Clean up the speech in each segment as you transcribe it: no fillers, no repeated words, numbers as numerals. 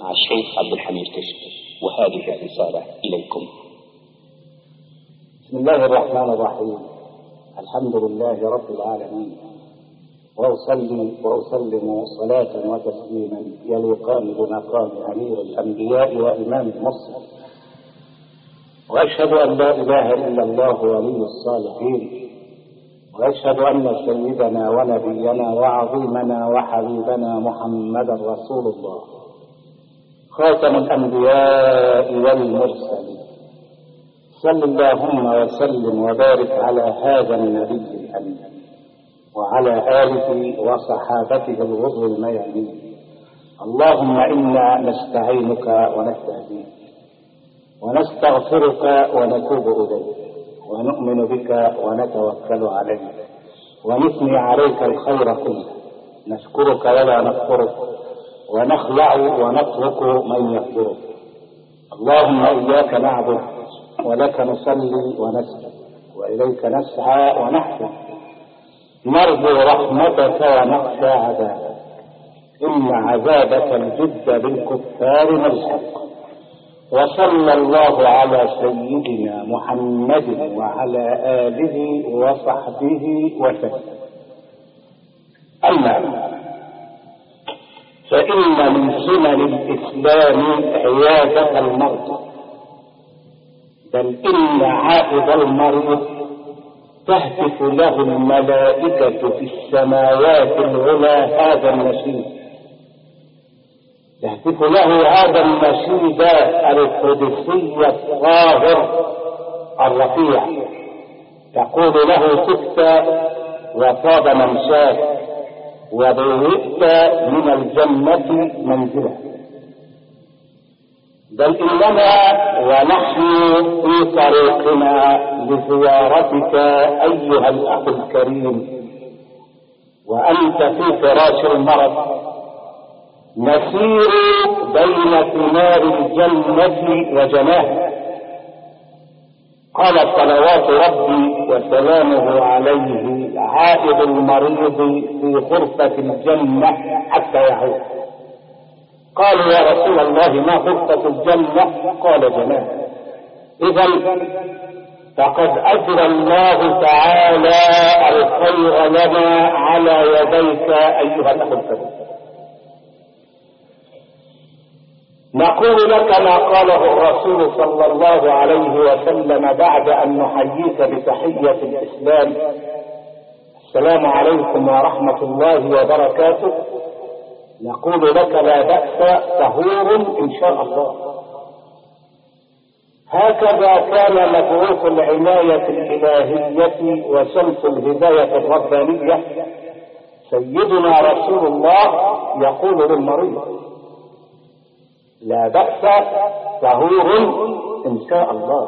مع الشيخ عبد الحميد كشك، وهذه الرسالة إليكم. بسم الله الرحمن الرحيم. الحمد لله رب العالمين، وأصلي وأسلم صلاة وتسليما يليقان بمقام أمير الأنبياء وإمام المرسلين، وأشهد أن لا إله إلا الله ولي الصالحين، وأشهد أن سيدنا ونبينا وعظيمنا وحبيبنا محمدا رسول الله خاتم الأنبياء والمرسلين. صل اللهم وسلم وبارك على هذا النبي الأمين وعلى آله وصحابته الغر الميامين. اللهم إنا نستعينك ونستهديك ونستغفرك ونتوب إليك ونؤمن بك ونتوكل عليك ونثني عليك الخير كله، نشكرك ولا نكفرك ونخلع ونترك من يكفرك. اللهم إياك نعبد ولك نصلي ونسجد وإليك نسعى ونحفظ، نرجو رحمتك ونخشى عذابك، إن عذابك الجد بالكفار ملحق. وصلى الله على سيدنا محمد وعلى آله وصحبه وسلم. أما فإن من سنن الإسلام عيادة المرضى، بل إن عائد المريض تهتف له الملائكة في السماوات العلى هذا النشيد، تهتف له هذا النشيد القدسي الطاهر الرفيع، تقول له تبت وطاب ممشاك وبوئت من الجنة منزلا. بل إننا ونحن في طريقنا لزيارتك أيها الأخ الكريم وأنت في فراش المرض، نسير بين ثمار الجنة وجناها. قال صلوات ربي وسلامه عليه: عائد المريض في غرفة الجنة حتى يعود. قالوا: يا رسول الله ما غرفة الجنة؟ قال: جناها. إذن فقد أجرى الله تعالى الخير لنا على يديك أيها الأخ الكريم. نقول لك ما قاله الرسول صلى الله عليه وسلم بعد أن نحييك بتحية الإسلام: السلام عليكم ورحمة الله وبركاته. نقول لك: لا بأس، طهور إن شاء الله. هكذا كان مبعوث العناية الإلهية وشمس الهداية الربانية سيدنا رسول الله يقول للمريض: لا بأس، طهور إن شاء الله.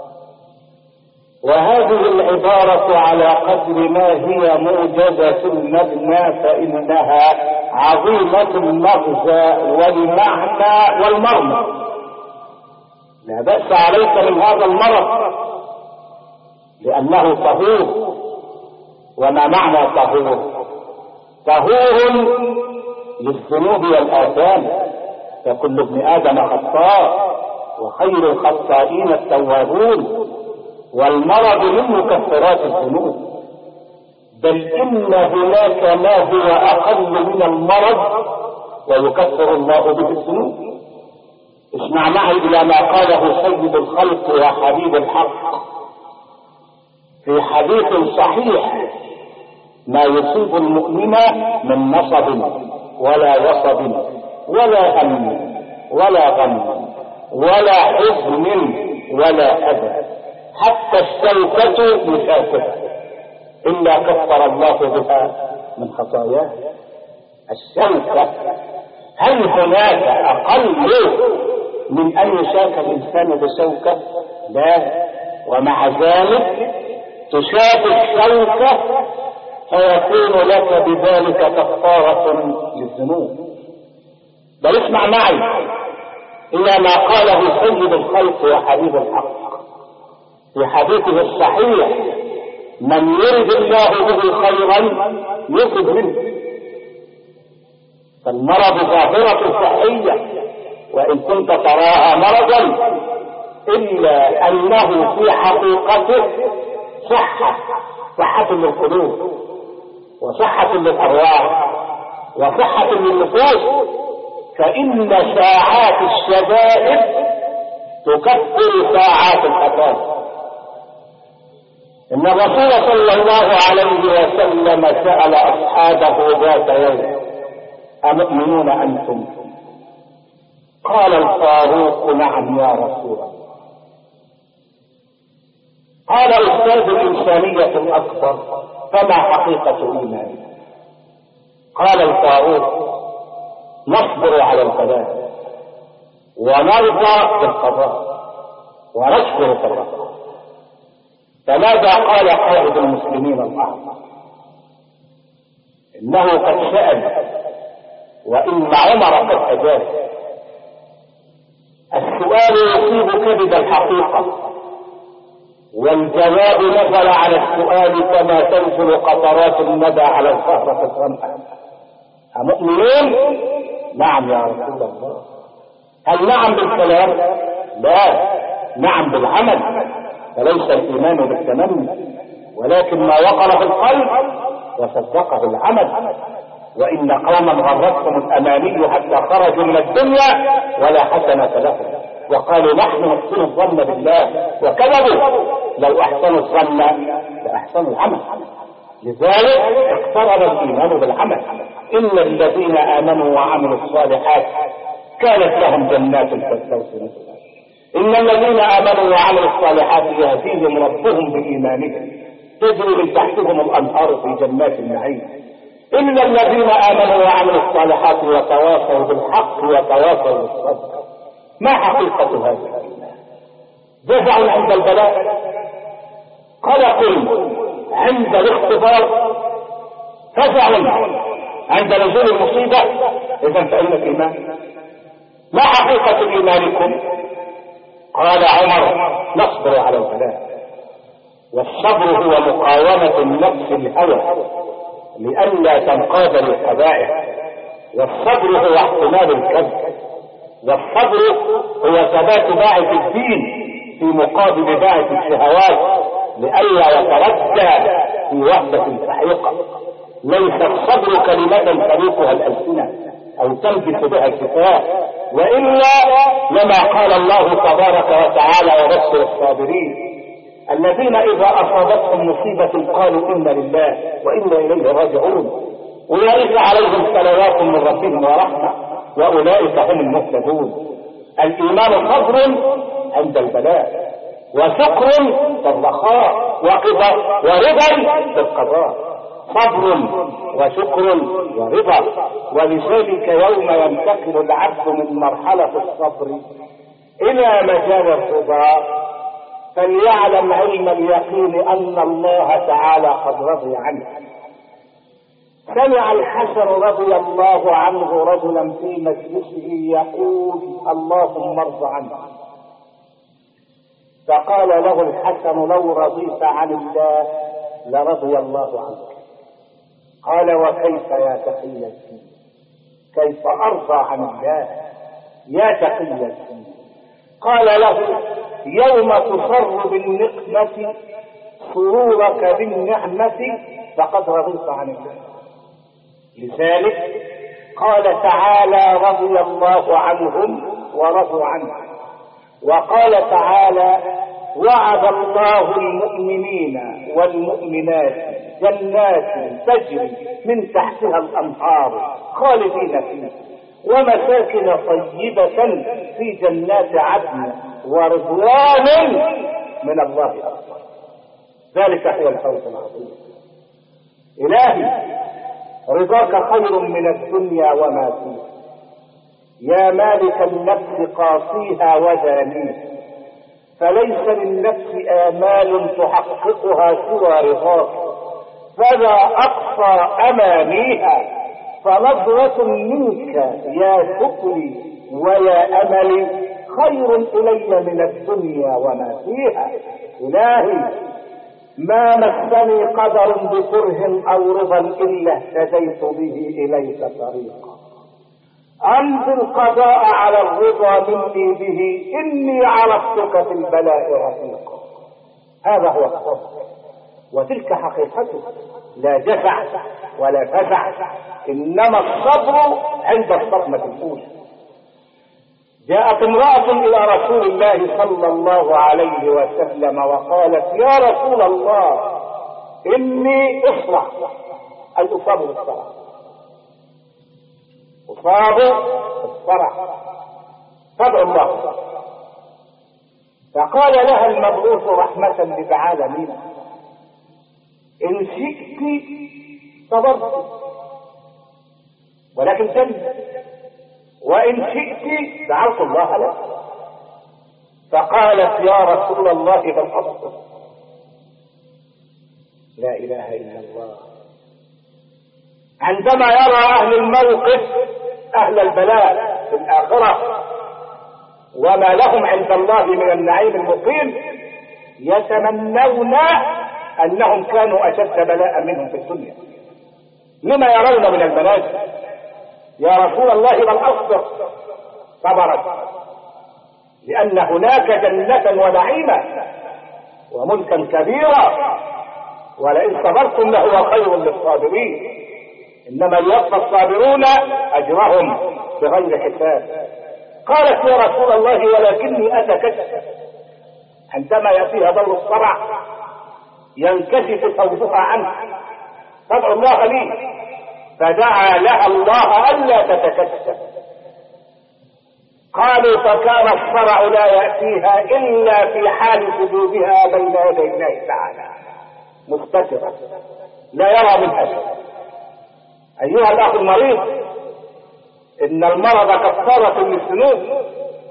وهذه العبارة على قدر ما هي موجزة المبنى فإنها عظيمة المغزى والمعنى والمرمى. لا بأس عليك من هذا المرض لأنه طهور. وما معنى طهور؟ طهور للذنوب والآثام، فكل ابن آدم خطاء وخير الخطائين التوابون، والمرض من مكفرات الذنوب. بل إن هناك ما هو أقل من المرض ويكفر الله به الذنوب. اسمع معي إلى ما قاله سيد الخلق وحبيب الحق في حديث صحيح: ما يصيب المؤمن من نصب ولا وصب ولا هم ولا غم ولا حزن ولا أذى حتى الشوكة يشاكها إلا كفر الله بها من خطاياه. الشوكة، هل هناك أقل من أن يشاك الإنسان بشوكة؟ لا. ومع ذلك تشاك الشوكة فيكون لك بذلك كفارة للذنوب. بل اسمع معي إلى ما قاله سيد الخلق وحبيب الحق في حديثه الصحيح: من يرد الله به خيرا يصب منه. فالمرض ظاهرة صحية وإن كنت تراها مرضا، إلا أنه في حقيقته صحة للقلوب وصحة للأرواح وصحة للنفوس، فإن ساعات الشدائد تكفر ساعات الخطاب. إن الرسول صلى الله عليه وسلم سأل أصحابه ذات يوم: أمؤمنون أنتم؟ قال الفاروق: نعم يا رسول الله. قال: أستاذ الإنسانية الأكبر، فما حقيقة إيمانك؟ قال الفاروق: نصبر على البلاء ونرضى بالقضاء ونشكر في الرخاء. فماذا قال قائد المسلمين الأعظم؟ إنه قد سأل وإن عمر قد أجاب. السؤال يصيب كبد الحقيقة، والجواب نزل على السؤال كما تنزل قطرات الندى على الزهرة الظمأ. أمؤمنون؟ نعم يا رسول الله. هل نعم بالكلام؟ لا، نعم بالعمل. فليس الإيمان بالتمني، ولكن ما وقر في القلب وصدقه العمل. وإن قوما غرتهم الأماني حتى خرجوا من الدنيا ولا حسنة لهم، وقالوا نحن نحسن الظن بالله وكذبوا. لو أحسنوا الظن لأحسنوا العمل. لذلك اقترب الإيمان بالعمل. إن الذين آمنوا وعملوا الصالحات كانت لهم جنات الفردوس نزلا. إن الذين آمنوا وعملوا الصالحات يهديهم ربهم بإيمانهم تجري من تحتهم الأنهار في جنات النعيم. إن الذين آمنوا وعملوا الصالحات وتواصوا بالحق وتواصوا بالصبر. ما حقيقة هذا الإيمان؟ جزع عند البلاء، قلق عند الاختبار، فزع عند نزول المصيبة. إذا فإن الإيمان. ما حقيقة إيمانكم؟ قال عمر: نصبر على البلاء. والصبر هو مقاومة النفس الهوى لئلا تنقاد للقبائح. والصبر هو احتمال الكذب. والصبر هو ثبات باعث الدين في مقابل باعث الشهوات لئلا يتردى في وحدة سحيقة. ليس الصبر كلمة تليقها الألسنة أو تلبس بها الكفاء، وإلا لما قال الله تبارك وتعالى: وبشر الصابرين الذين إذا أصابتهم مصيبة قالوا إنا لله وإنا إليه راجعون أولئك عليهم صلوات من ربهم ورحمة وأولئك هم المهتدون. الإيمان صبر عند البلاء، وشكر في الرخاء، ورضا بالقضاء. صبر وشكر ورضا. ولذلك يوم ينتقل العبد من مرحلة الصبر إلى مجال الرضا فليعلم علم اليقين أن الله تعالى قد رضي عنه. سمع الحسن رضي الله عنه رجلا في مجلسه يقول: اللهم ارض عنه. فقال له الحسن: لو رضيت عن الله لرضي الله عنك. قال: وكيف يا تقيتي؟ كيف أرضى عن الله يا تقيتي؟ قال له: يوم تصر بالنقمة سرورك بالنعمة فقد رضيت عن الله. لذلك قال تعالى: رضي الله عنهم ورضوا عنه. وقال تعالى: وعد الله المؤمنين والمؤمنات جنات تجري من تحتها الأنهار خالدين فيها ومساكن طيبة في جنات عدن ورضوان من الله أكبر. ذلك هو الفوز العظيم. إلهي رضاك خير من الدنيا وما فيها. يا مالك النفس قاصيها ودانيها، فليس للنفس آمال تحققها سوى رضاك، فلا أقصى أمانيها. فنظرة منك يا شكري ويا أملي خير إلي من الدنيا وما فيها. إلهي ما مسني قدر بكره أو رضا إلا اهتديت به إليك طريقا. أمضي القضاء على الرضا مني به، إني عرفتك في البلاء رفيقا. هذا هو الصبر، وتلك حقيقته، لا جزع ولا فزع، إنما الصبر عند الصدمة الأولى. جاءت امرأة إلى رسول الله صلى الله عليه وسلم وقالت: يا رسول الله، إني أصرع، أي أصاب بالصرع، أصاب بالصرع، فادعو الله. فقال لها المبعوث رحمة للعالمين: إن شئت صبرت ولكن جنة، وإن شئت دعوت الله لك. فقالت: يا رسول الله بل أصبر. لا إله إلا الله. عندما يرى أهل الموقف أهل البلاء في الآخرة وما لهم عند الله من النعيم المقيم، يتمنون أنهم كانوا أشد بلاء منهم في الدنيا. لما يرون من المنازل. يا رسول الله بل أصبر. صبرت، لأن هناك جنة ونعيما وملكا كبيرا، ولئن صبرتم لهو خير للصابرين، إنما يوفى الصابرون أجرهم بغير حساب. قالت: يا رسول الله ولكني أتكشف، عندما يأتيها دور الصرع ينكشف ثوبها عنه، فادعو الله لي. فدعا لها الله ألا تتكشف. قالوا: فكان الصرع لا يأتيها إلا في حال سجودها بين يدي الله تعالى مستترة لا يرى منها شيء. أيها الأخ المريض، إن المرض كفارة للذنوب،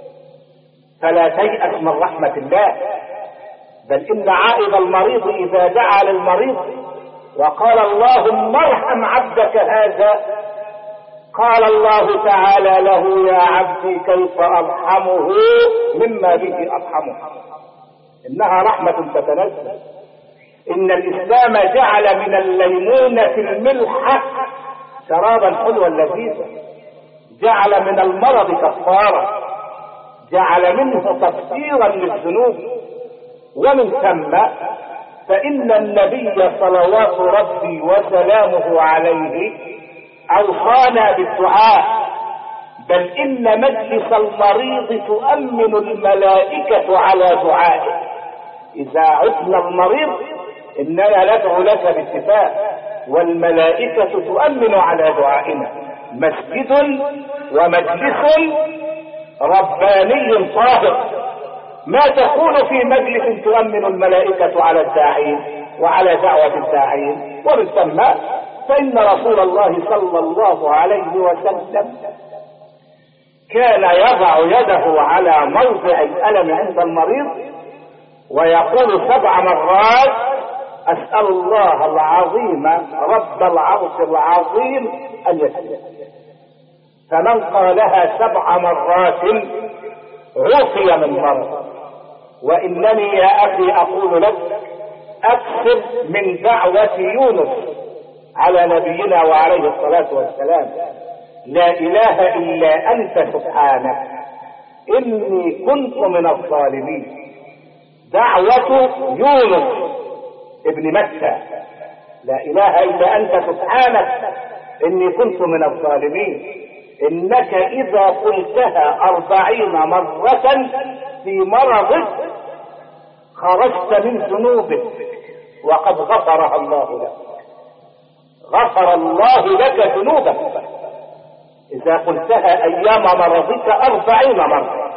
فلا تيأس من رحمة الله، بل إن عائد المريض إذا دعا للمريض وقال: اللهم ارحم عبدك هذا، قال الله تعالى له: يا عبدي كيف أرحمه مما به أرحمه. إنها رحمة تتنزل. إن الإسلام جعل من الليمونة الملحة شرابا حلوا لذيذا، جعل من المرض كفارة، جعل منه تكفيرا للذنوب. ومن ثم فإن النبي صلوات ربي وسلامه عليه أوصانا بالدعاء، بل إن مجلس المريض تؤمن الملائكة على دعائه. إذا عدنا المريض إننا ندعو لك باتفاق، والملائكة تؤمن على دعائنا. مسجد ومجلس رباني طاهر، ما تكون في مجلس تؤمن الملائكة على الداعين وعلى دعوة الداعين. ومن ثم فإن رسول الله صلى الله عليه وسلم كان يضع يده على موضع الألم عند المريض ويقول 7 مرات: أسأل الله العظيم رب العرش العظيم أن يسلم. فمن قالها 7 مرات عافي من مرض. وإنني يا أخي أقول لك: أكثر من دعوة يونس على نبينا وعليه الصلاة والسلام: لا إله إلا أنت سبحانك إني كنت من الظالمين. دعوة يونس ابن متى: لا إله إلا أنت سبحانك إني كنت من الظالمين. إنك إذا قلتها 40 مرة في مرضك خرجت من ذنوبك وقد غفرها الله لك. غفر الله لك ذنوبك إذا قلتها أيام مرضك 40 مرة.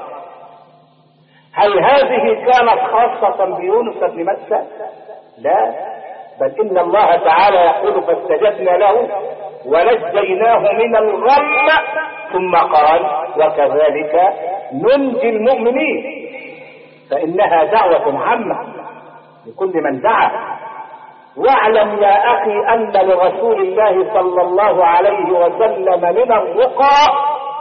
هل هذه كانت خاصة بيونس بن متى؟ لا، بل إن الله تعالى يقول: فاستجبنا له ونجيناه من الغم، ثم قال: وكذلك ننجي المؤمنين. فإنها دعوة عامة لكل من دعا. واعلم يا أخي أن لرسول الله صلى الله عليه وسلم من الرقى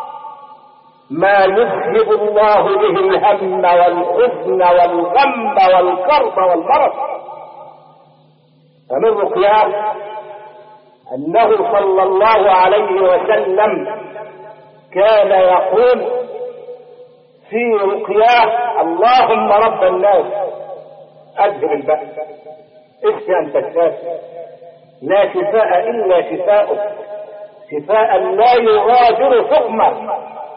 ما يذهب الله به الهم والحزن والغم والكرب والمرض. فمن رقياه أنه صلى الله عليه وسلم كان يقول في رقياه: اللهم رب الناس اذهب البأس، اشف انت الشافي، لا شفاء الا شفاؤك، شفاء لا يغادر سقما.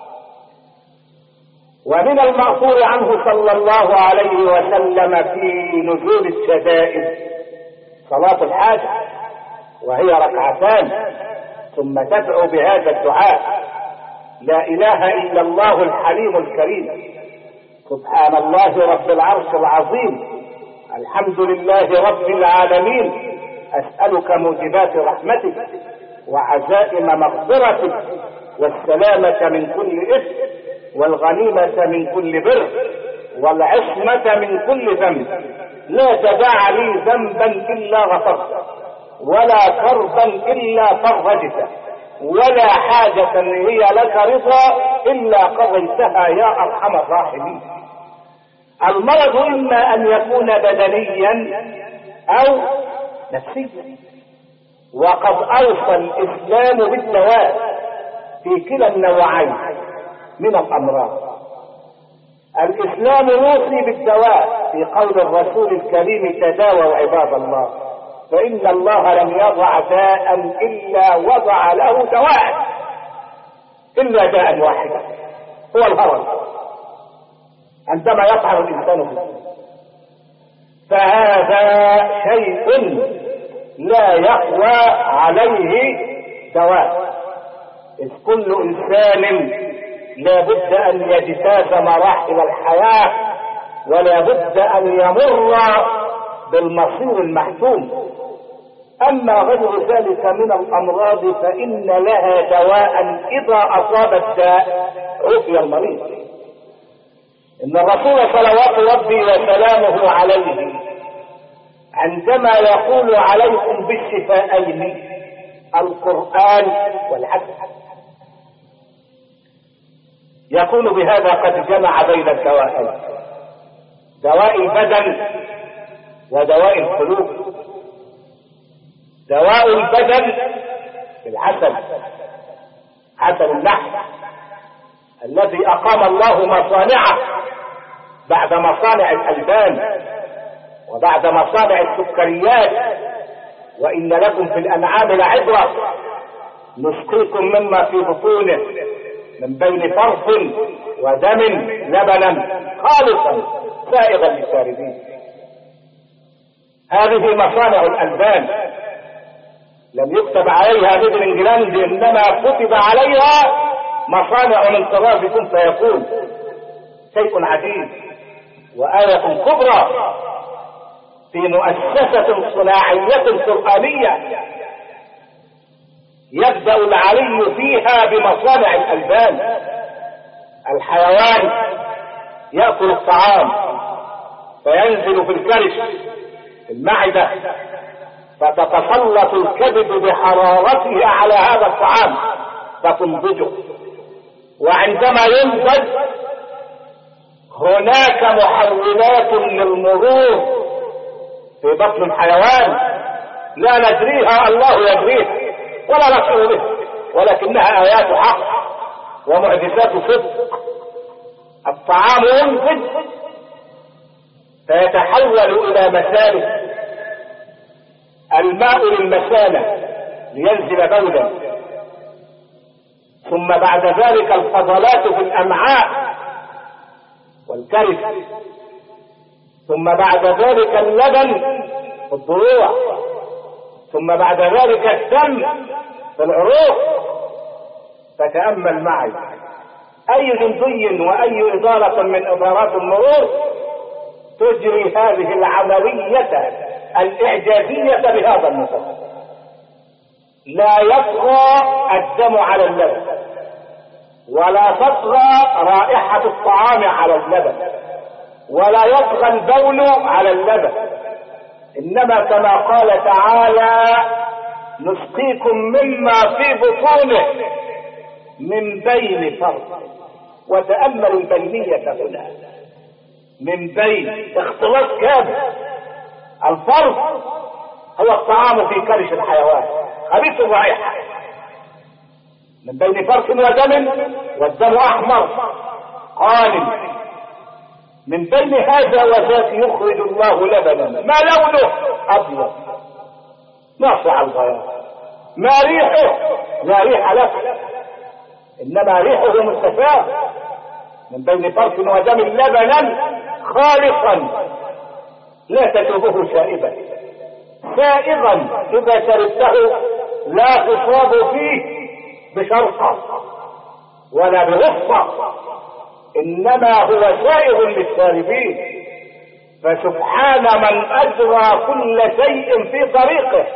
ومن المأثور عنه صلى الله عليه وسلم في نزول الشدائد صلاة الحاجة، وهي ركعتان، ثم تدعو بهذا الدعاء: لا اله الا الله الحليم الكريم، سبحان الله رب العرش العظيم، الحمد لله رب العالمين، اسألك موجبات رحمتك وعزائم مغفرتك والسلامة من كل إثم والغنيمة من كل بر والعصمة من كل ذنب، لا تدع لي ذنبا إلا غفرته ولا كربا إلا فرجته ولا حاجة هي لك رضا إلا قضيتها يا أرحم الراحمين. المرض إما أن يكون بدنيا أو نفسيا، وقد أوصى الإسلام بالدواء في كلا النوعين من الأمراض. الإسلام يوصي بالدواء في قول الرسول الكريم: تداووا عباد الله فإن الله لم يضع داء إلا وضع له دواء، إلا داء واحدا هو الهرم عندما يطعن الإنسان فيه، فهذا شيء لا يقوى عليه دواء، إذ كل إنسان لا بد أن يجتاز مراحل الحياة ولا بد أن يمر بالمصير المحتوم. أما غير ذلك من الأمراض فإن لها دواء إذا أصاب الداء عفي المريض. إن الرسول صلوات ربي وسلامه عليه عندما يقول عليكم بالشفاءين القرآن والحديث يكون بهذا قد جمع بين الدوائين، دواء البدن ودواء القلوب. دواء البدن العسل، عسل النحل الذي أقام الله مصانعه بعد مصانع الألبان وبعد مصانع السكريات. وإن لكم في الأنعام لعبرة نسقيكم مما في بطونه من بين فرث ودم لبنا خالصا سائغا للشاربين. هذه مصانع الألبان لم يكتب عليها ميد انجلاند، انما كتب عليها مصانع من طراز كن فيكون، شيء عجيب وآية كبرى في مؤسسة صناعية قرآنية يبدأ العلي فيها بمصانع الألبان. الحيوان يأكل الطعام فينزل في الكرش في المعدة، فتتسلط الكبد بحرارتها على هذا الطعام فتنضجه، وعندما ينضج هناك محولات للمرور في بطن الحيوان لا ندريها، الله يدريها ولا نشعر به، ولكنها آيات حق ومعجزات صدق. الطعام ينضج فيتحول إلى مسالك، الماء للمثانة لينزل بولا، ثم بعد ذلك الفضلات في الأمعاء والكرش، ثم بعد ذلك اللبن في الضلوع، ثم بعد ذلك الدم في العروق. فتأمل معي أي جندي وأي إدارة من إدارات المرور تجري هذه العملية الإعجازية بهذا النظام. لا يطغى الدم على اللبن ولا تطغى رائحة الطعام على اللبن ولا يطغى البول على اللبن، إنما كما قال تعالى: نسقيكم مما في بطونه من بين فرث. وتأمل البينية هنا، من بين اختلاط كامل. الفرث هو الطعام في كرش الحيوان خبيث الرائحة، من بين فرث ودم، والدم احمر قال من بين هذا وذاك يخرج الله لبنا ما لونه ابيض ناصع البياض، ما ريحه لا ريح له انما ريحه مستفاه، من بين فرث ودم لبنا خالصا لا تشربه شائبا، سائغا اذا شربته لا تصاب فيه بشرقه ولا بغصه، انما هو سائغ للشاربين. فسبحان من اجرى كل شيء في طريقه،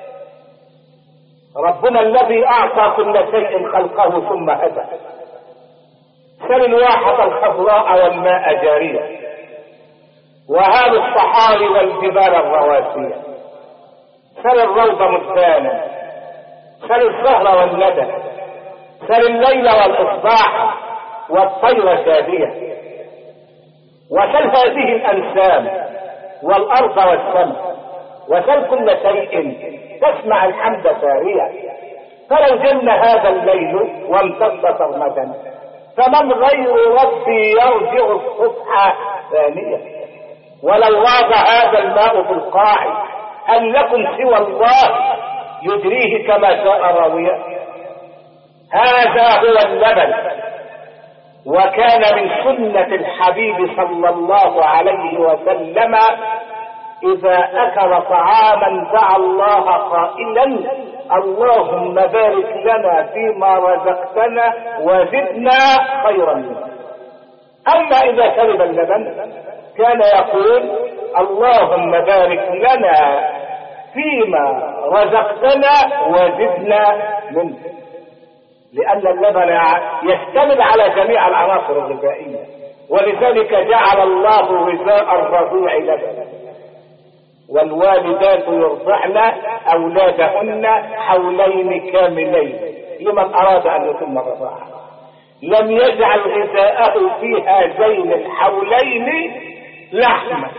ربنا الذي اعطى كل شيء خلقه ثم هدى. سل الواحة الخضراء والماء جارية، وهال الصحاري والجبال الرواسية، سل الروض مزدانا، سل الزهر والندى، سل الليل والاصباح والطير شادية، وسل هذه الانسام والارض والسماء، وسل كل شيء تسمع الحمد ساريا. فلو جن هذا الليل وامتد سرمدا، فمن غير ربي يرجع الصبح ثانية. ولو غاب هذا الماء في القاع، هل لكم سوى الله يجريه كما شاء راوية؟ هذا هو اللبن. وكان من سنة الحبيب صلى الله عليه وسلم إذا أكل طعاما دعا الله قائلا اللهم بارك لنا فيما رزقتنا وزدنا خيرا منه. أما إذا شرب اللبن كان يقول اللهم بارك لنا فيما رزقتنا وزدنا منه، لأن اللبن يشتمل على جميع العناصر الغذائية، ولذلك جعل الله غذاء الرضيع لبنا. والوالدات يرضعن أولادهن حولين كاملين لمن أراد أن يتم الرضاعة، لم يجعل غذاءه في هذين الحولين لحما،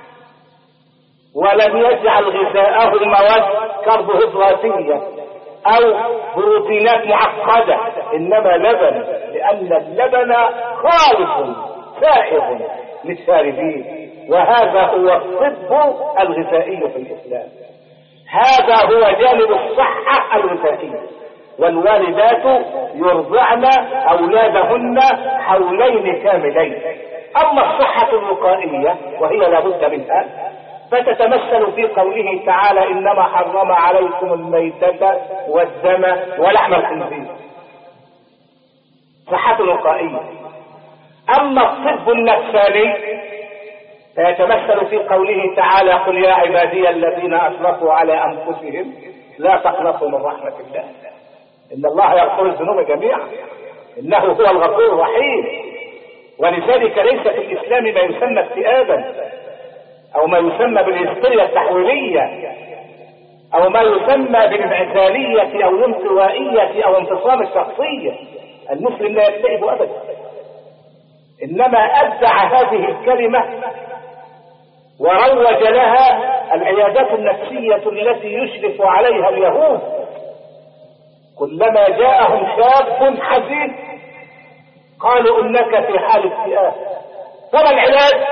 ولم يجعل غذاءه مواد كربوهيدراتية أو بروتينات معقدة، إنما لبن، لأن اللبن خالص سائغ للشاربين. وهذا هو الطب الغذائي في الإسلام، هذا هو جانب الصحة الغذائية. والوالدات يرضعن أولادهن حولين كاملين. أما الصحة الوقائية وهي لابد منها فتتمثل في قوله تعالى إنما حرم عليكم الميتة والدم ولحم الخنزير، صحة وقائية. أما الطب النفساني فيتمثل في قوله تعالى قل يا عبادي الذين أسرفوا على أنفسهم لا تقنطوا من رحمة الله إن الله يغفر الذنوب جميعا إنه هو الغفور الرحيم. ولذلك ليس في الإسلام ما يسمى اكتئابا أو ما يسمى بالهستيريا التحويلية أو ما يسمى بالانعزالية أو الانطوائية أو انفصام الشخصية. المسلم لا يكتئب أبدا، إنما أبدع هذه الكلمة وروج لها العيادات النفسية التي يشرف عليها اليهود. كلما جاءهم شاب حزين قالوا إنك في حال اكتئاب. فما العلاج؟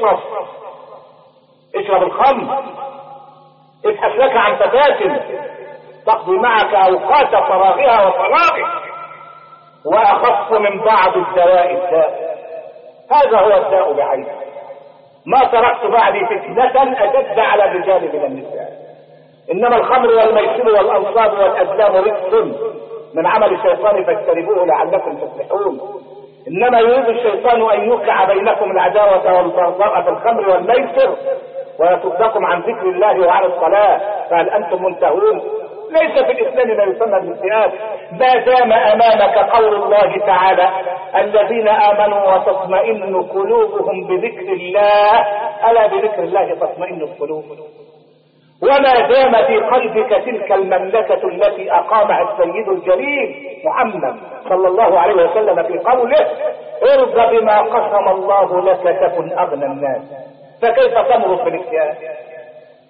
اشرب الخمر، ابحث لك عن فتاة تقضي معك أوقات فراغها وفراغك، وأخف من بعض الدواء الداء. هذا هو الداء بعينه. ما تركت بعدي فتنة أشد على الرجال من النساء. إنما الخمر والميسر والأنصاب والأزلام رجس من عمل الشيطان فاجتنبوه لعلكم تفلحون. إنما يريد الشيطان أن يوقع بينكم العداوة والبغضاء في الخمر والميسر ويصدكم عن ذكر الله وعن الصلاة فهل أنتم منتهون؟ ليس في الإسلام ما يسمى بالاكتئاب ما دام أمامك قول الله تعالى الذين آمنوا وتطمئن قلوبهم بذكر الله، ألا بذكر الله تطمئن القلوب. وما دام في قلبك تلك المملكة التي أقامها السيد الجليل محمد صلى الله عليه وسلم في قوله ارض بما قسم الله لك تكن أغنى الناس، فكيف تمرض بالاكتئاب؟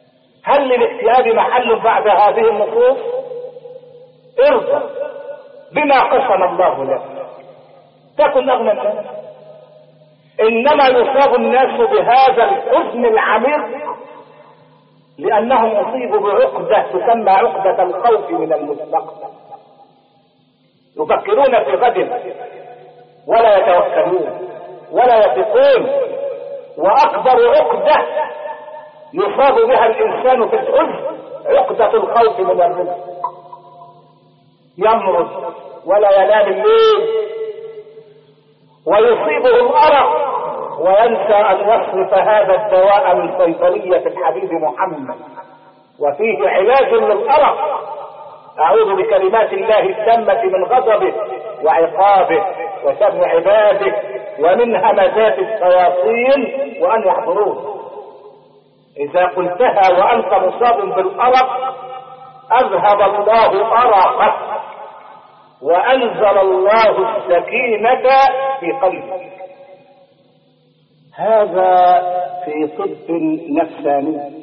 هل للاكتئاب محل بعد هذه النصوص؟ ارضى بما قسم الله لك تكن أغنى الناس. إنما يصاب الناس بهذا الحزن العميق لأنهم أصيبوا بعقدة تسمى عقدة الخوف من المستقبل، يفكرون في غد ولا يتوكلون ولا يثقون. وأكبر عقدة يصاب بها الإنسان في الحزن عقدة الخوف من الرزق، يمرض ولا ينام الليل ويصيبه الأرق وينسى أن يصرف هذا الدواء من صيدلية الحبيب محمد، وفيه علاج للأرق. أعوذ بكلمات الله التامة من غضبه وعقابه وشر عباده ومن همزات الشياطين وأن يحضروه. إذا قلتها وأنت مصاب بالأرق أذهب الله أرقك وأنزل الله السكينة في قلبك. هذا في طب نفساني،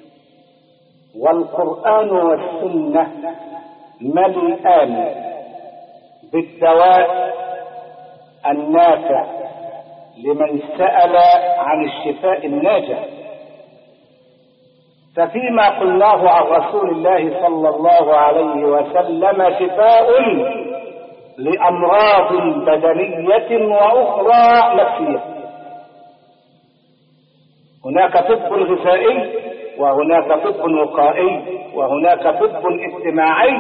والقرآن والسنة مليئان بالدواء النافع لمن سأل عن الشفاء الناجع. ففيما قلناه عن رسول الله صلى الله عليه وسلم شفاء لأمراض بدنية وأخرى نفسية. هناك طب غذائي وهناك طب وقائي وهناك طب اجتماعي.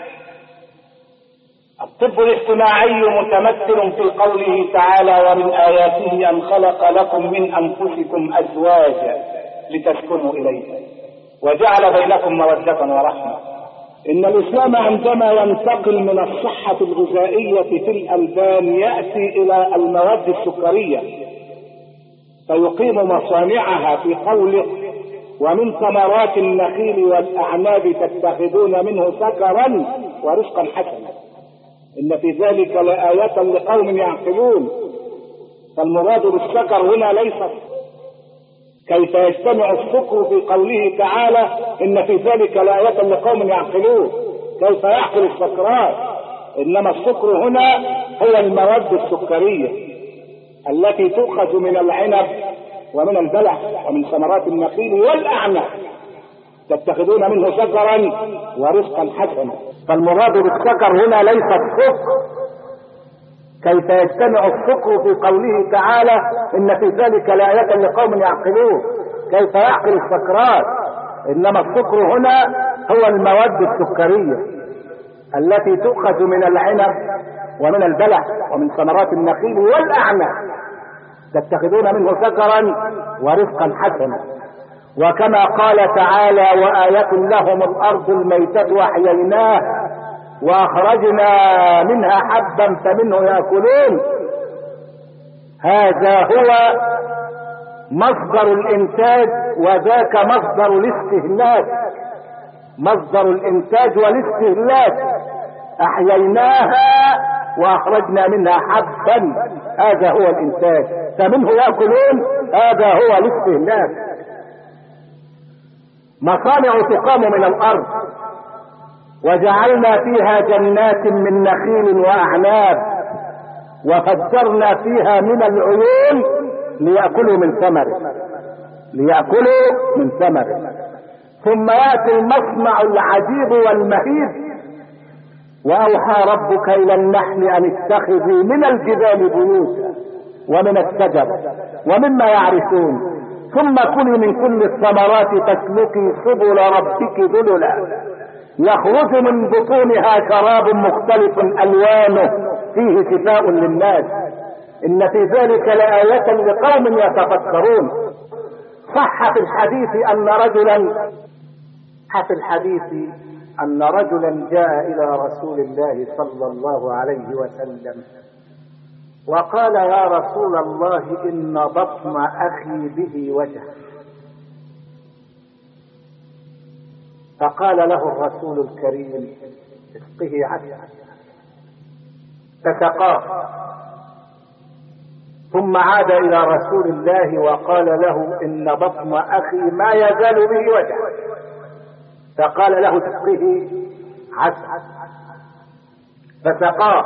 الطب الاجتماعي متمثل في قوله تعالى: ومن آياته أن خلق لكم من أنفسكم أزواجا لتسكنوا إليها وجعل بينكم مودة ورحمة. إن الإسلام عندما ينتقل من الصحة الغذائية في الألبان يأتي إلى المواد السكرية فيقيم مصانعها في قوله: ومن ثمرات النخيل والأعناب تتخذون منه سكرا ورزقا حسنا إن في ذلك لآية لقوم يعقلون. فالمراد بالسكر هنا ليس كيف يجتمع السكر في قوله تعالى: إن في ذلك لآية لقوم يعقلون، كيف يعقل السكران؟ إنما السكر هنا هو المواد السكرية التي تؤخذ من العنب ومن البلح ومن ثمرات النخيل والأعناب تتخذون منه سكرا ورزقا حسنا. فالمراد بالسكر هنا ليس السكر كيف يجتمع السكر في قوله تعالى: إن في ذلك لآية لقوم يعقلون، كيف يعقل السكران؟ إنما السكر هنا هو المواد السكرية التي تؤخذ من العنب ومن البلح ومن ثمرات النخيل والأعناب تتخذون منه سكرا ورزقا حسنا. وكما قال تعالى: وآية لهم الأرض الميتة وأحييناها وأخرجنا منها حبا فمنه يأكلون. هذا هو مصدر الإنتاج وذاك مصدر الاستهلاك. مصدر الإنتاج والاستهلاك أحييناها وأخرجنا منها حبا، هذا هو الإنتاج. فمنه يأكلون، هذا هو الاستهلاك. مصانع تقام من الأرض وجعلنا فيها جنات من نخيل وأعناب وفجرنا فيها من العيون ليأكلوا من ثمره، ليأكلوا من ثمره. ثم يأتي المصنع العجيب والمهيب: وأوحى ربك إلى النحل أن اتخذوا من الجبال بيوتا ومن الشجر ومما يعرشون ثم كلوا من كل الثمرات فاسلكي سبل ربك ذللا يخرج من بطونها شراب مختلف ألوانه فيه شفاء للناس إن في ذلك لآية لقوم يتفكرون. صح في الحديث أن رجلا جاء إلى رسول الله صلى الله عليه وسلم وقال: يا رسول الله إن بطن أخي به وجع. فقال له الرسول الكريم: اسقه عسلا. فسقاه ثم عاد إلى رسول الله وقال له: إن بطن أخي ما يزال به وجع. فقال له: اسقه عسلا. فسقاه،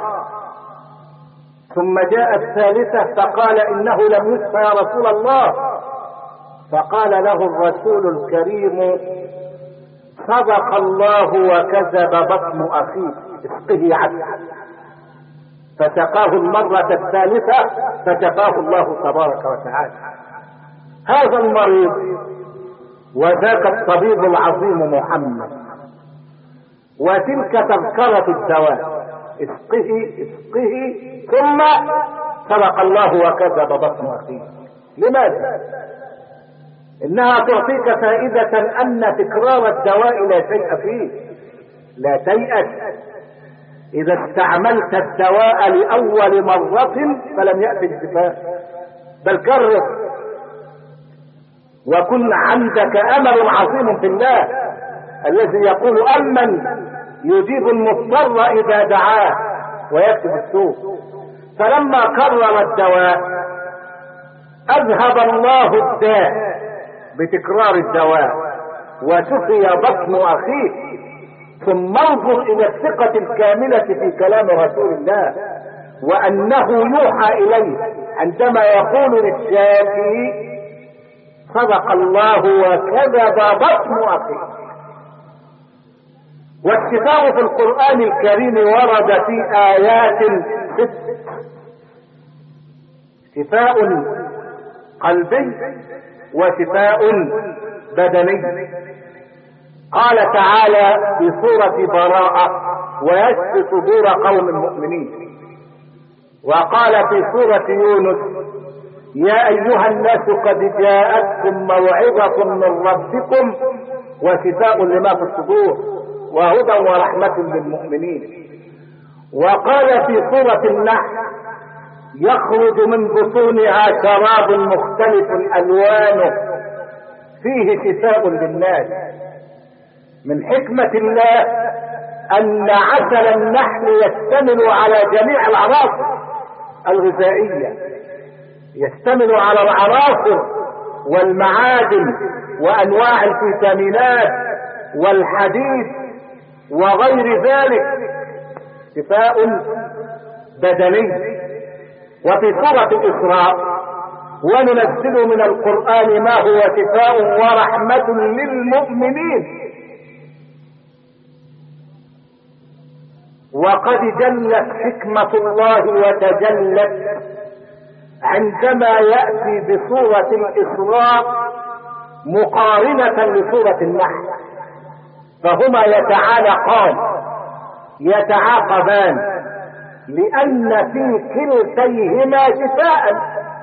ثم جاء الثالثة فقال إنه لم يشفى يا رسول الله، فقال له الرسول الكريم صدق الله وكذب بطن أخيه اسقه عسل، فسقاه المرة الثالثة فشفاه الله تبارك وتعالى. هذا المريض وذاك الطبيب العظيم محمد، وتلك تذكرة الدواء اسقه اسقه ثم صدق الله وكذب بطن أخيه. لماذا؟ إنها تعطيك فائدة أن تكرار الدواء لا شيء فيه، لا تيأس. إذا استعملت الدواء لأول مرة فلم يأتي الشفاء، بل كرر، وكن عندك أمل عظيم في الله الذي يقول أمن يجيب المضطر إذا دعاه ويكتب السوء. فلما كرر الدواء أذهب الله الداء بتكرار الدواء وشفي بطن أخيه. ثم انظر إلى الثقة الكاملة في كلام رسول الله، وأنه يوحى إليه عندما يقول للشافي صدق الله وكذب بطن أخيه. والشفاء في القرآن الكريم ورد في آيات 6: شفاء قلبي وشفاء بدني. قال تعالى في سورة براءة ويشفي صدور قوم مؤمنين. وقال في سورة يونس يا أيها الناس قد جاءتكم موعظة من ربكم وشفاء لما في الصدور وهدى ورحمة للمؤمنين. وقال في سورة النحل يخرج من بطونها شراب مختلف ألوانه فيه شفاء للناس. من حكمة الله أن عسل النحل يشتمل على جميع العناصر الغذائية، يشتمل على العناصر والمعادن وأنواع الفيتامينات والحديد وغير ذلك، شفاء بدني. وفي سورة الإسراء وننزل من القرآن ما هو شفاء ورحمة للمؤمنين. وقد جلت حكمة الله وتجلت عندما يأتي بسورة الإسراء مقارنة لسورة النحل، فهما يتعاقبان لأن في كلتيهما شفاء.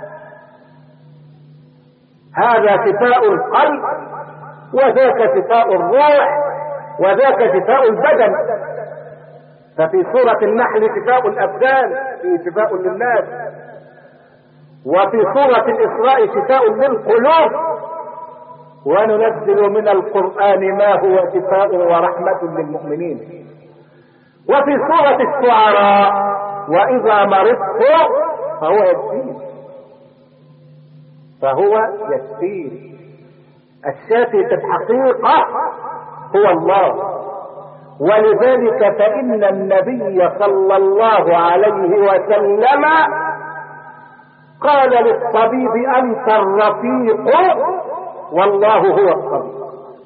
هذا شفاء القلب وذاك شفاء الروح وذاك شفاء البدن. ففي سورة النحل شفاء الأبدان فيه شفاء للناس، وفي سورة الإسراء شفاء للقلوب. وننزل من القرآن ما هو شفاء ورحمة للمؤمنين. وفي سورة الشعراء وإذا مرضت فهو يشفين. الشافي في الحقيقة هو الله. ولذلك فإن النبي صلى الله عليه وسلم قال للطبيب أنت الرفيق والله هو الطبيب.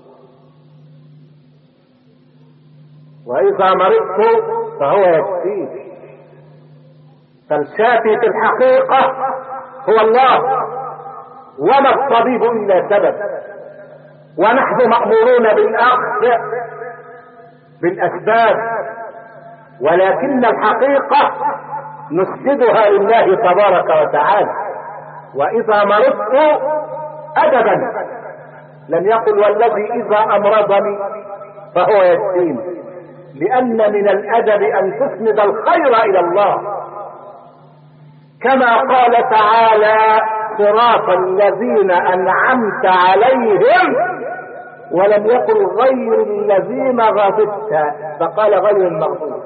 وإذا مرضت فهو يشفيك. فالشافي في الحقيقة هو الله، وما الطبيب إلا سبب. ونحن مأمورون بالأخذ بالأسباب، ولكن الحقيقة نسجدها لله تبارك وتعالى. وإذا مرضت أدبا لم يقل والذي إذا أمرضني فهو يشفيني، لأن من الأدب أن تسند الخير إلى الله، كما قال تعالى صراط الذين أنعمت عليهم، ولم يقل غير الذين غضبت، فقال غير المغضوب،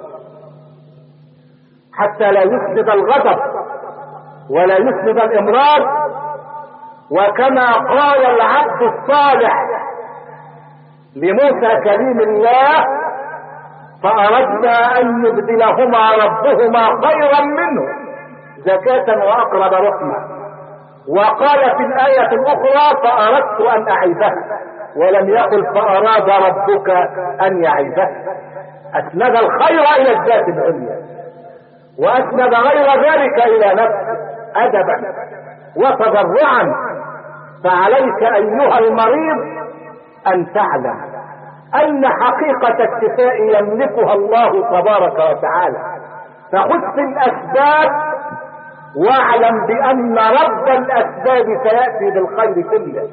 حتى لا يسند الغضب ولا يسند الإمراض. وكما قال العبد الصالح لموسى كليم الله فأردنا أن يبدلهما ربهما خيرا منه زكاة وأقرب رحمة. وقال في الآية الأخرى فأردت أن أعيبها، ولم يقل فأراد ربك أن يعيبها. أسند الخير إلى الذات العليا، وأسند غير ذلك إلى نفسه أدبا وتضرعا. فعليك أيها المريض أن تعلم أن حقيقة الشفاء يملكها الله تبارك وتعالى، فخذ الأسباب واعلم بأن رب الأسباب سيأتي بالخير كله.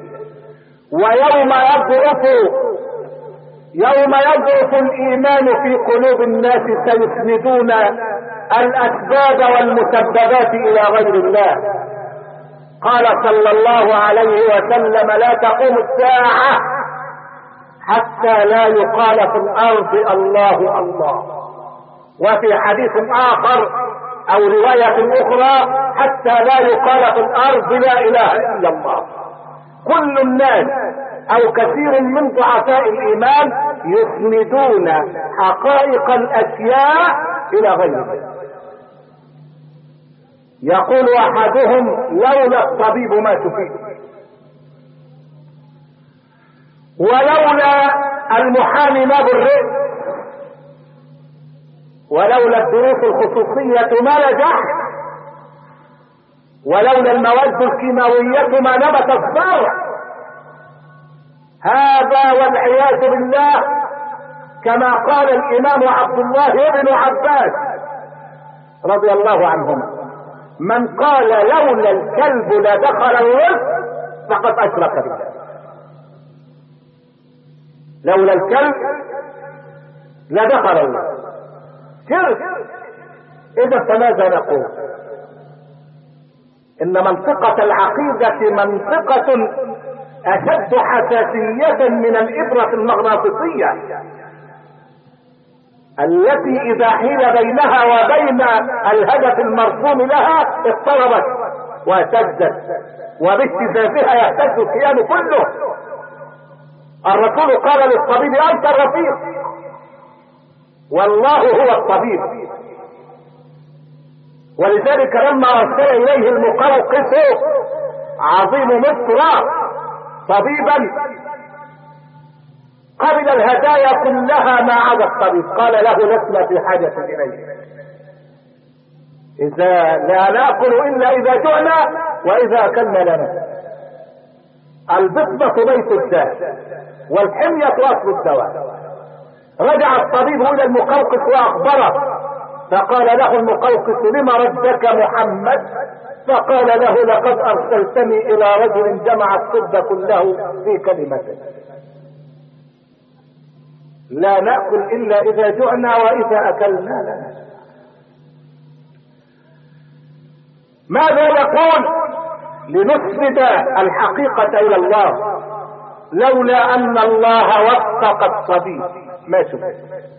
يوم يضعف الإيمان في قلوب الناس سيسندون الأسباب والمسببات إلى غير الله. قال صلى الله عليه وسلم لا تقوم الساعة حتى لا يقال في الأرض الله الله. وفي حديث آخر أو رواية أخرى حتى لا يقال في الأرض لا إله إلا الله. كل الناس أو كثير من ضعفاء الإيمان يسندون حقائق الأشياء إلى غيره. يقول أحدهم لولا الطبيب ما تفيد، ولولا المحامي ما برئ، ولولا الدروس الخصوصية ما نجح، ولولا المواد الكيماوية ما نبت الزرع. هذا والعياذ بالله كما قال الإمام عبد الله بن عباس رضي الله عنهما: من قال لولا الكلب لدخل الرزق فقد أشرك بالله. لولا الكلب لدخل الرزق، شرك. إذا فماذا نقول؟ إن منطقة العقيدة منطقة أشد حساسية من الإبرة المغناطيسية التي إذا حيل بينها وبين الهدف المرسوم لها اضطربت واهتزت، وباهتزازها يهتز الكيان كله. الرسول قال للطبيب أنت الرفيق، والله هو الطبيب. ولذلك لما أرسل إليه المقوقس عظيم مصر طبيبا قبل الهدايا كلها ما عدا الطبيب، قال له لسنا في حاجة إليه. إذا لا نأكل إلا إذا جعنا، وإذا أكلنا لا نأكل. البطنة بيت الداء والحمية أصل الدواء. رجع الطبيب إلى المقوقس وأخبره، فقال له المقوقس لما ردك محمد؟ فقال له لقد أرسلتني إلى رجل جمع الطب كله في كلمة لا نأكل إلا إذا جعنا وإذا أكلنا لا نأكل. ماذا نقول لنسند الحقيقة إلى الله؟ لولا أن الله وفق الطبيب ما شفت،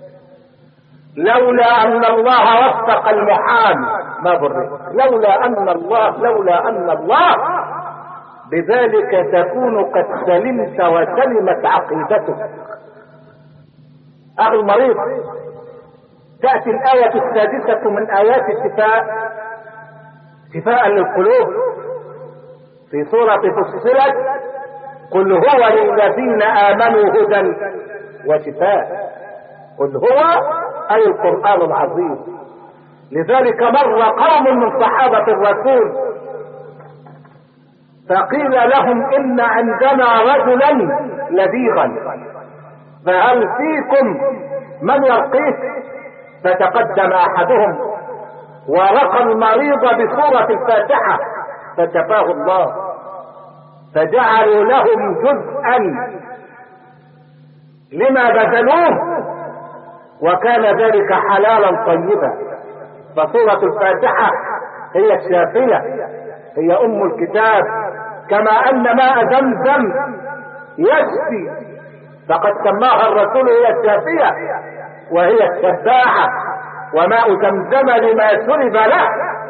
لولا أن الله وفق المحامي ما برئ، لولا أن الله بذلك تكون قد سلمت وسلمت عقيدتك. أخي المريض، تأتي الآية السادسة من آيات الشفاء، شفاء للقلوب، في سورة فصلت: قل هو للذين آمنوا هدى وشفاء. قل هو أي القرآن العظيم. لذلك مر قوم من صحابة الرسول فقيل لهم إن عندنا رجلا لديغا فهل فيكم من يرقيه؟ فتقدم أحدهم ورقى المريض بسورة الفاتحة فشفاه الله، فجعلوا لهم جزءا لما بذلوه، وكان ذلك حلالا طيبا. فسورة الفاتحة هي الشافية، هي أم الكتاب، كما أن ماء زمزم يشفي، فقد سماها الرسول هي الشافية وهي الشفاعة، وماء زمزم لما شرب له.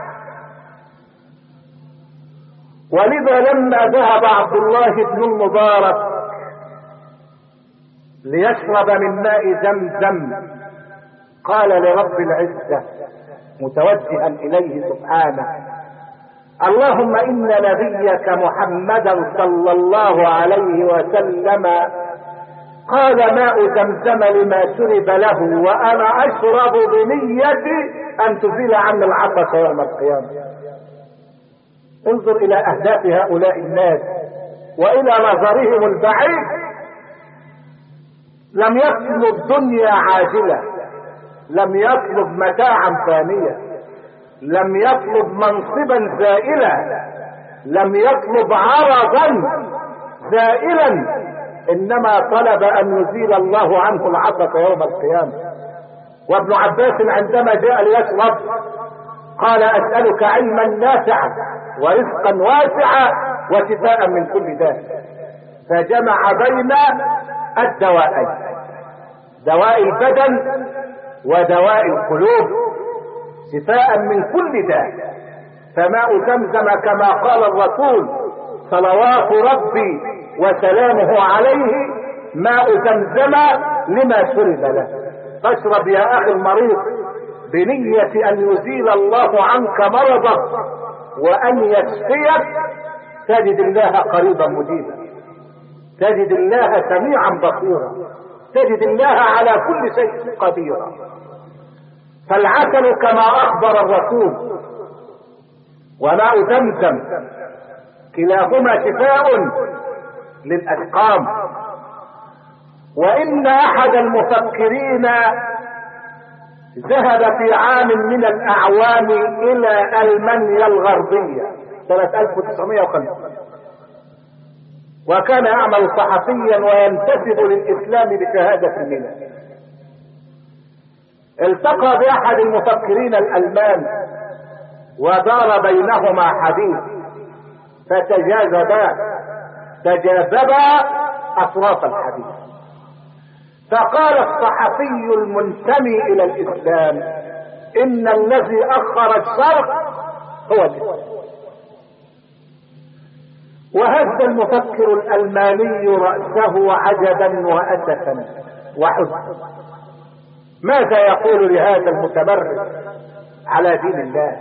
ولذا لما ذهب عبد الله بن المبارك ليشرب من ماء زمزم قال لرب العزة متوجها إليه سبحانه: اللهم إن نبيك محمدا صلى الله عليه وسلم قال ماء زمزم لما شرب له، وأنا أشرب بنيتي أن تزيل عني العطش يوم القيامة. انظر إلى أهداف هؤلاء الناس وإلى نظرهم البعيد. لم يطلب دنيا عاجلة، لم يطلب متاعا فانية، لم يطلب منصبا زائلا، لم يطلب عرضا زائلا، انما طلب ان يزيل الله عنه العطش يوم القيامة. وابن عباس عندما جاء ليشرب قال: اسألك علما نافعا ورزقا واسعا وشفاء من كل داء. فجمع بين الدوائين، دواء البدن ودواء القلوب، شفاء من كل داء. فماء زمزم كما قال الرسول صلوات ربي وسلامه عليه: ماء زمزم لما شرب له. فاشرب يا اخي المريض بنية ان يزيل الله عنك مرضك وان يشفيك، تجد الله قريبا مجيبا، تجد الله سميعا بصيرا، تجد الله على كل شيء قديرا. فالعسل كما اخبر الرسول وماء زمزم كلاهما شفاء للاسقام. وان احد المفكرين ذهب في عام من الاعوام الى المانيا الغربية سنة 1905، وكان يعمل صحفيا وينتسب للاسلام بشهادة الميلاد. التقى باحد المفكرين الالمان ودار بينهما حديث، تجاذبا اطراف الحديث. فقال الصحفي المنتمي الى الاسلام: ان الذي اخر الشرق هو الاسلام. وهز المفكر الالماني رأسه عجبا واسفا وحزنا. ماذا يقول لهذا المتمرد على دين الله؟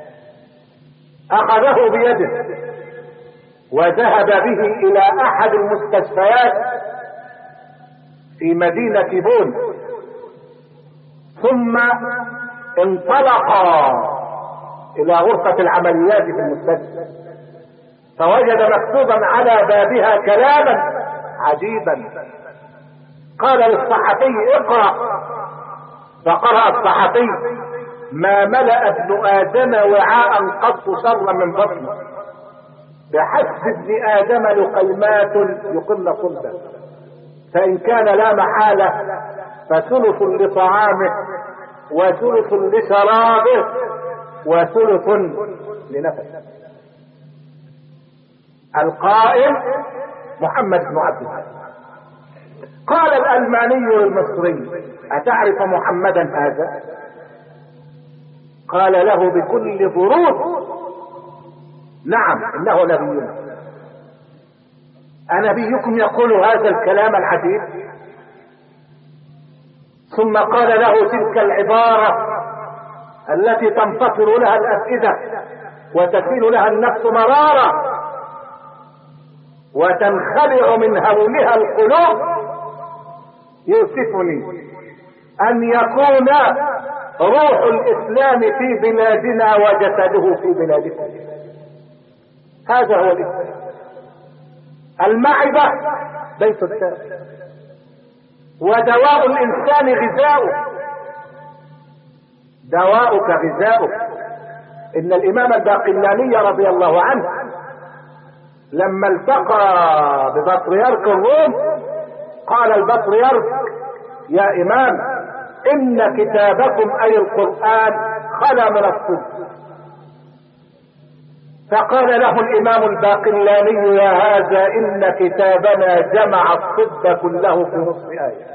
اخذه بيده وذهب به الى احد المستشفيات في مدينة بون، ثم انطلقا الى غرفة العمليات في المستشفى، فوجد مكتوبا على بابها كلاما عجيبا. قال للصحفي: اقرأ. فقرأ الصحفي: ما ملأ ابن آدم وعاء قط شرا من بطنه، بحسب ابن آدم لقيمات يقمن صلبه، فإن كان لا محالة فثلث لطعامه وثلث لشرابه وثلث لنفسه. القائل محمد بن عبد الله. قال الألماني المصري: أتعرف محمدا هذا؟ قال له بكل برود: نعم، إنه نبينا. أنبيكم يقول هذا الكلام العجيب؟ ثم قال له تلك العبارة التي تنفطر لها الأفئدة وتسيل لها النفس مرارة وتنخلع من هولها القلوب: يؤسفني أن يكون روح الإسلام في بلادنا وجسده في بلادكم. هذا هو الإسلام. المعدة بيت الداء، ودواء الإنسان غذاؤه. دواؤك غذاؤك. إن الإمام الباقلاني رضي الله عنه لما التقى ببطريرك الروم قال البطريرك: يا إمام، إن كتابكم أي القرآن خلا من الصدق. فقال له الإمام الباقلاني: يا هذا، إن كتابنا جمع الصدق كله في نصف آية.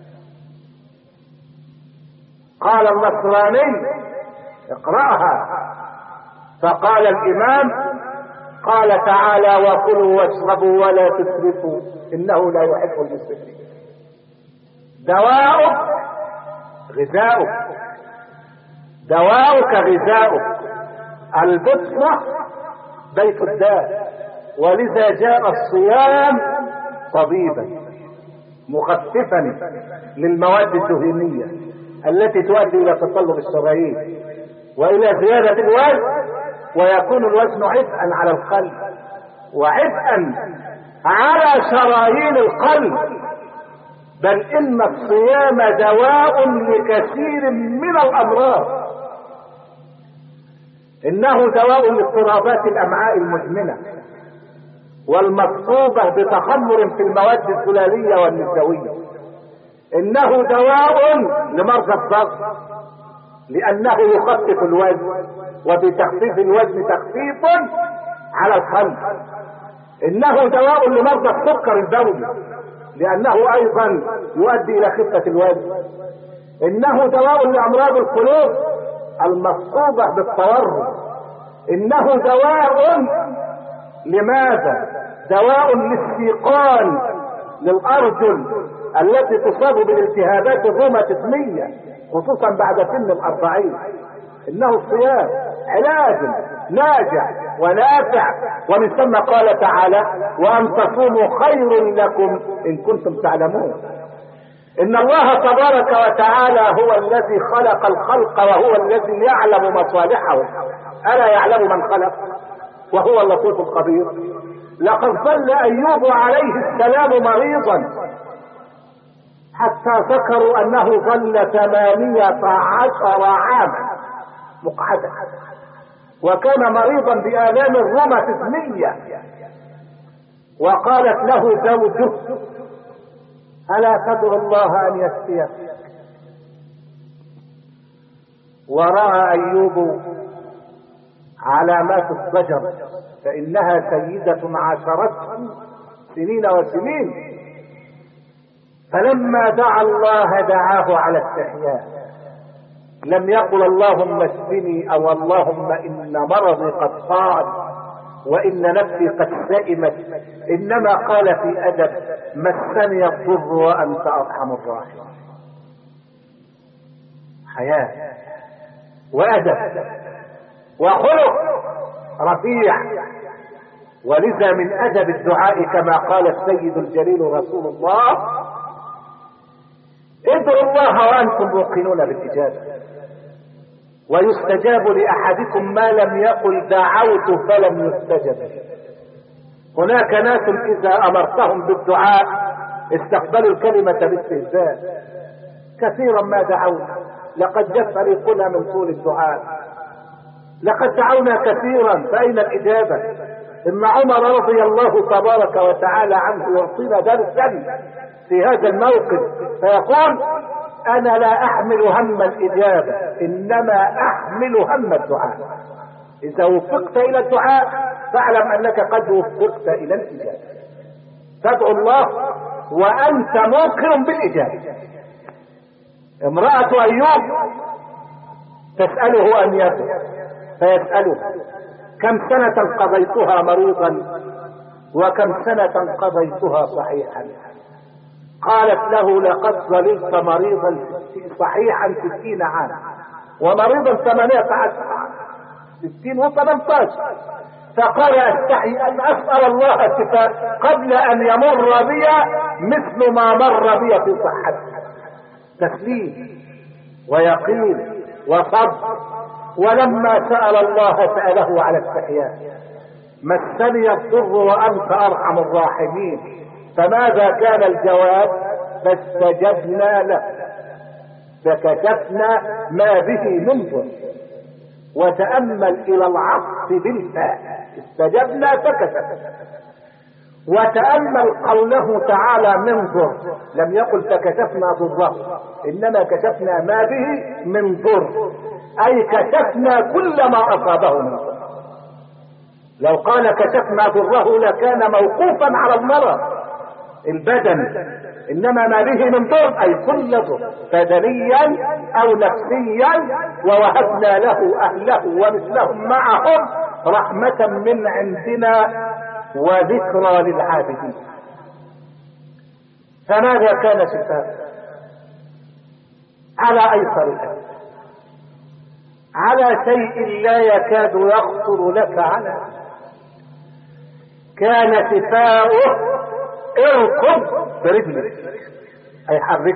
قال النصراني: اقرأها. فقال الإمام: قال تعالى: وكلوا واشربوا ولا تسرفوا إنه لا يحب المسرفين. دواؤك غذاؤك. دواؤك غذاؤك، البطنة بيت الداء، ولذا جاء الصيام طبيبا مخففا للمواد الدهنية التي تؤدي الى تصلب الشرايين والى زيادة الوزن، ويكون الوزن عبئا على القلب وعبئا على شرايين القلب. بل ان الصيام دواء لكثير من الامراض، انه دواء لاضطرابات الامعاء المزمنة والمصحوبة بتخمر في المواد الزلالية والنسوية، انه دواء لمرضى الضغط لانه يخفف الوزن، وبتخفيف الوزن تخفيف على القلب. انه دواء لمرضى السكر الدولي لانه ايضا يؤدي الى خفة الوزن. انه دواء لامراض القلوب المصحوبة بالتورم. انه دواء لماذا؟ دواء للسيقان للارجل التي تصاب بالالتهابات الروماتيزمية خصوصا بعد سن 40. انه الصيام علاج ناجع ونافع، ومن ثم قال تعالى: وان تصوموا خير لكم ان كنتم تعلمون. ان الله تبارك وتعالى هو الذي خلق الخلق وهو الذي يعلم مصالحه. الا يعلم من خلق وهو اللطيف الخبير؟ لقد ظل ايوب عليه السلام مريضا حتى ذكروا انه ظل 18 عاما مقعدا، وكان مريضا بآلام الروماتيزمية. وقالت له زوجه: ألا تدعو الله أن يشفيك؟ ورأى أيوب علامات الضجر، فإنها سيدة عاشرته سنين وسنين. فلما دعا الله دعاه على استحياء، لم يقل اللهم اشفني او اللهم ان مرضي قد طال وان نفسي قد سئمت، انما قال في ادب: مسني الضر وانت ارحم الراحمين. حياة وادب وخلق رفيع. ولذا من ادب الدعاء كما قال السيد الجليل رسول الله: ادعوا الله وانتم موقنون بالاجابه، ويستجاب لاحدكم ما لم يقل دعوت فلم يستجب. هناك ناس اذا امرتهم بالدعاء استقبلوا الكلمه باستهزاء. كثيرا ما دعونا، لقد جف ريقنا من طول الدعاء، لقد دعونا كثيرا فاين الاجابه؟ ان عمر رضي الله تبارك وتعالى عنه يعطينا درسا في هذا الموقف فيقول: انا لا احمل هم الاجابة انما احمل هم الدعاء. اذا وفقت الى الدعاء فاعلم انك قد وفقت الى الاجابة. تدعو الله وانت موقن بالاجابة. امرأة ايوب تسأله ان يدعو فيسألها: كم سنة قضيتها مريضا وكم سنة قضيتها صحيحا؟ قالت له: لقد ظللت مريضا صحيحا 60 عاما ومريضا 18 عاما، 60 و18. فقال: استحي ان اسأل الله الشفاء قبل ان يمر بي مثل ما مر بي في صحتي. تسليم ويقين وصبر. ولما سأل الله سأله على استحياء: مسني الضر وانت ارحم الراحمين. فماذا كان الجواب؟ فاستجبنا له فكشفنا ما به من ضر. وتأمل الى العطف بالفاء، استجبنا فكشفنا. وتأمل قوله تعالى من ضر، لم يقل فكشفنا ضره، انما كشفنا ما به من ضر، اي كشفنا كل ما اصابه من ضر. لو قال كشفنا ضره لكان موقوفا على المرض البدني، انما ما به من ضر اي كل ضر بدنيا او نفسيا. ووهبنا له اهله ومثلهم معهم رحمة من عندنا وذكرى للعابدين. فماذا كان شفاء؟ على ايسر الاسباب. على شيء لا يكاد يخطر لك على كان شفاؤه اركض برجلك، اي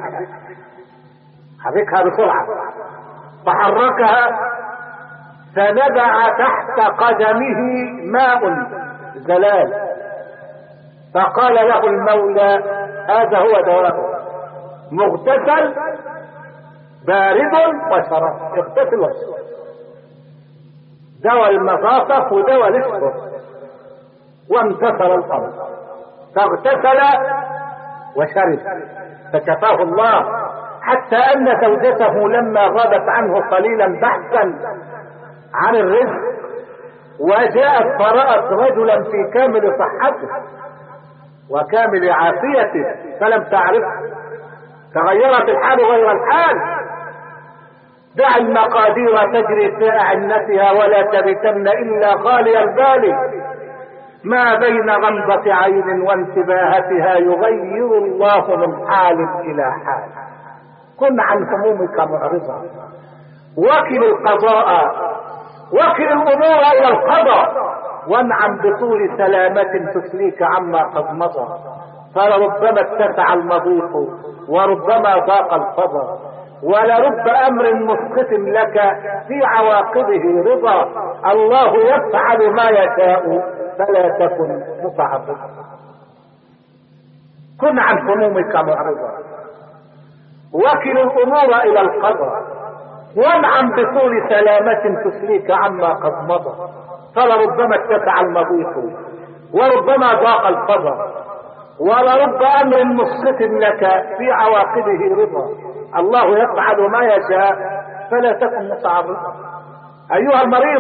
حركها بسرعة. فحركها فنبع تحت قدمه ماء زلال، فقال له المولى هذا هو دواء مغتسل بارد وشراب، اغتسل واشرب، دواء المصاصف ودواء الاشرب. وامتثل الامر فاغتسل وشرب فشفاه الله، حتى ان زوجته لما غابت عنه قليلا بحثا عن الرزق وجاءت فرأت رجلا في كامل صحته وكامل عافيته فلم تعرفه، تغيرت الحال غير الحال. دع المقادير تجري في أعنتها ولا تبتن إلا خالي البال، ما بين غمضة عين وانتباهتها يغير الله من حال إلى حال. كن عن همومك معرضا، وكل القضاء، وكل الأمور إلى القضاء، وانعم بطول سلامة تسليك عما قد مضى، فلربما اتسع المضيق وربما ضاق الفضا، ولرب امر مسقط لك في عواقبه رضا. الله يفعل ما يشاء فلا تكن متعرضا. كن عن همومك معرضا، وكل الامور الى القضاء، وانعم بطول سلامة تسليك عما قد مضى، فلربما اتسع المضيق وربما ضاق الفضا، ولرب امر مسقط لك في عواقبه رضا. الله يفعل ما يشاء فلا تكن متعرضا. ايها المريض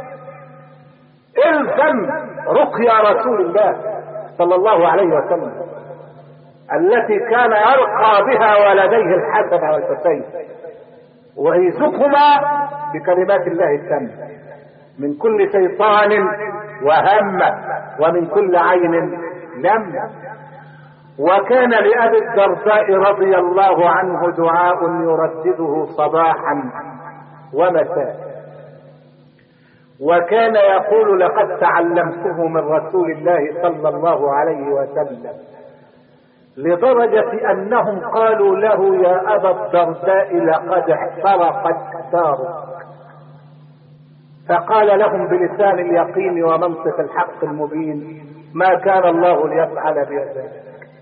الزم رقيا رسول الله صلى الله عليه وسلم التي كان يرقى بها ولديه الحسن والحسين، ويزكهما بكلمات الله التامة من كل شيطان وهمة ومن كل عين لمة. وكان لأبي الدرداء رضي الله عنه دعاء يردده صباحا ومساء، وكان يقول لقد تعلمته من رسول الله صلى الله عليه وسلم، لدرجة انهم قالوا له يا ابا الدرداء لقد احترقت دارك، فقال لهم بلسان اليقين ومنطق الحق المبين ما كان الله ليفعل بذلك.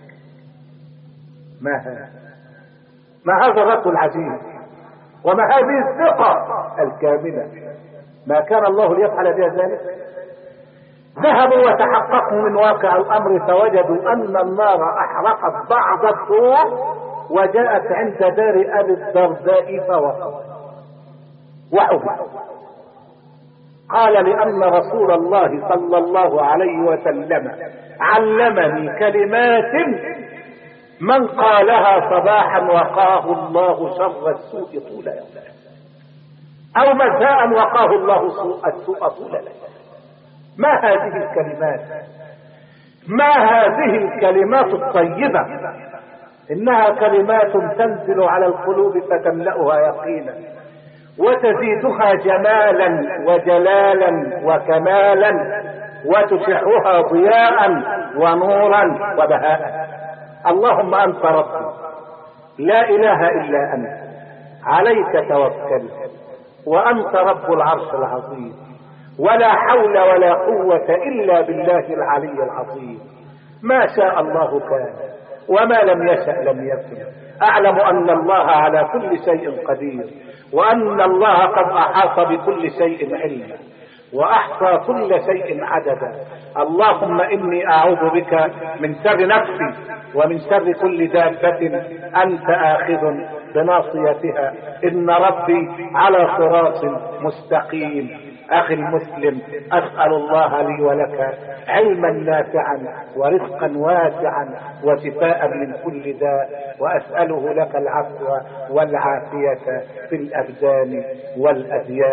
ما هذا الرد العجيب، وما هذه الثقة الكاملة، ما كان الله ليفعل بها ذلك. ذهبوا وتحققوا من واقع الامر فوجدوا ان النار احرقت بعض السور وجاءت عند دار ابي الدرداء فوقفت وحفظ. قال لان رسول الله صلى الله عليه وسلم علمني كلمات من قالها صباحا وقاه الله شر السوء طول يومه، او مساء وقاه الله السوء طول ليله. ما هذه الكلمات؟ ما هذه الكلمات الطيبة؟ انها كلمات تنزل على القلوب فتملأها يقينا وتزيدها جمالا وجلالا وكمالا وتشعها ضياء ونورا وبهاء. اللهم انت ربي لا اله الا انت، عليك توكلت وانت رب العرش العظيم، ولا حول ولا قوة الا بالله العلي العظيم. ما شاء الله كان وما لم يشأ لم يكن. اعلم ان الله على كل شيء قدير، وان الله قد احاط بكل شيء علما واحصى كل شيء عددا. اللهم اني اعوذ بك من شر نفسي ومن شر كل دابة انت اخذ بناصيتها، ان ربي على صراط مستقيم. اخي المسلم، اسأل الله لي ولك علما نافعا ورزقا واسعا وشفاء من كل داء، واسأله لك العفو والعافية في الابدان والاديان.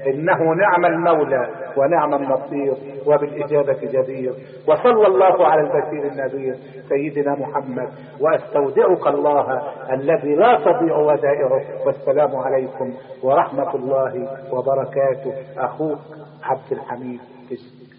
إنه نعم المولى ونعم النصير وبالإجابة جدير. وصلى الله على البشير النذير سيدنا محمد، وأستودعك الله الذي لا تضيع ودائعه. والسلام عليكم ورحمة الله وبركاته. أخوك عبد الحميد.